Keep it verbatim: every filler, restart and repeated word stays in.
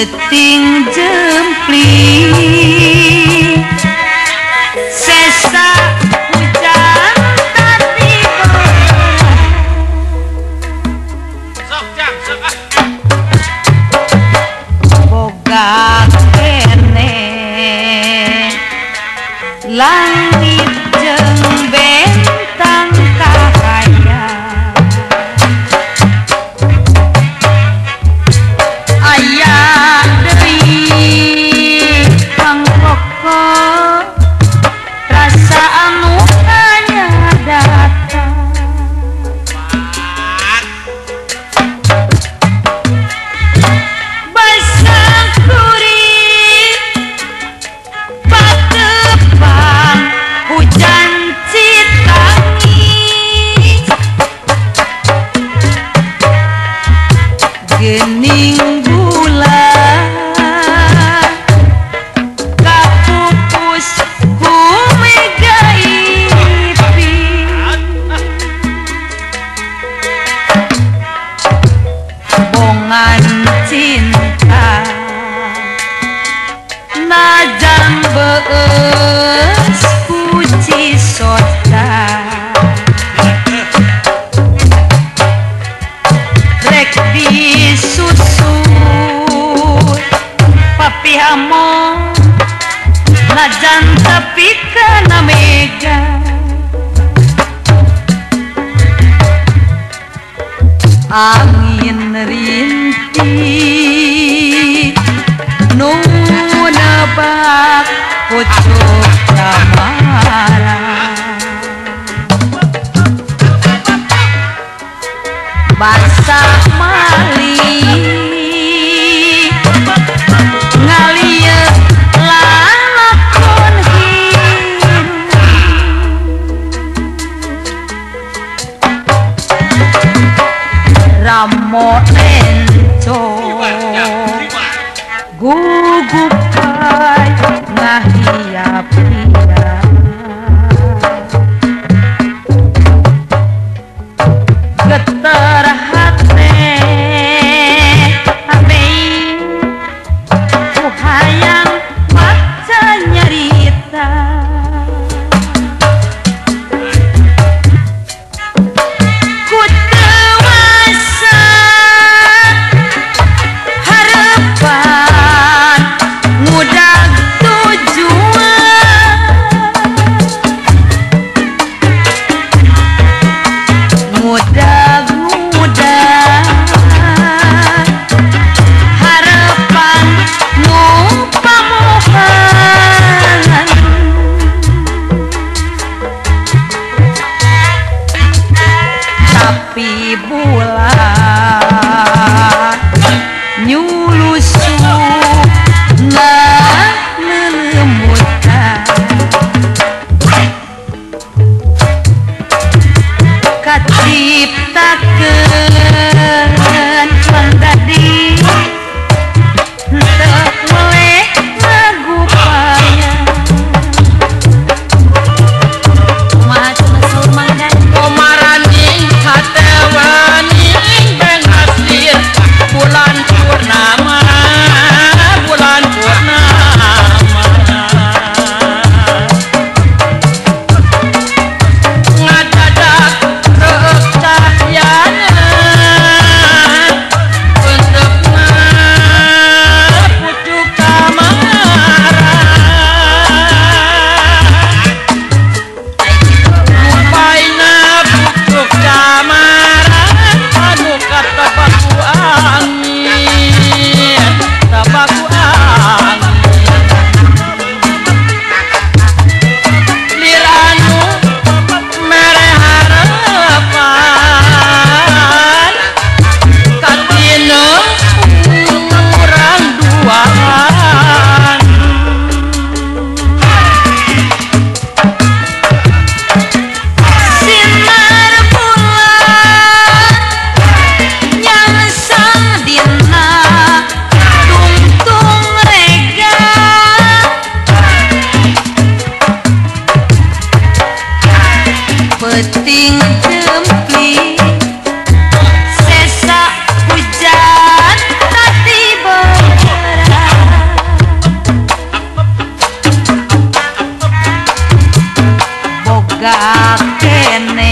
Geting jempling sesa hujan tadi sok jam sok ah boga kene langit jeung bentang kahaya aya deui kang pokok rasa anu hanya datang basah kuring patepang hujan citangis gening bulan kapupus ku mega ipin bongan cinta najan beus puji soda rek disusut papi hamo najan tapi kana mega angin rintih nu nebak pucuk damara basah malih ngalieu lalakon hirup ramo encong gugupai ngahiap-hiap geter hate abei ku hayang maca nyarita ku dewasa harapan ngudag tujuan ngudag-ngudag harapan nu pamuhan tapi bulan nyulusup ngelumutan kaciptakeun mandadi henteu boleh ngagupaya kumaha cenah saur mangdan komaraning hatewaning bengasir bulan purnama bulan purnama ngadadak reuk cahyana kene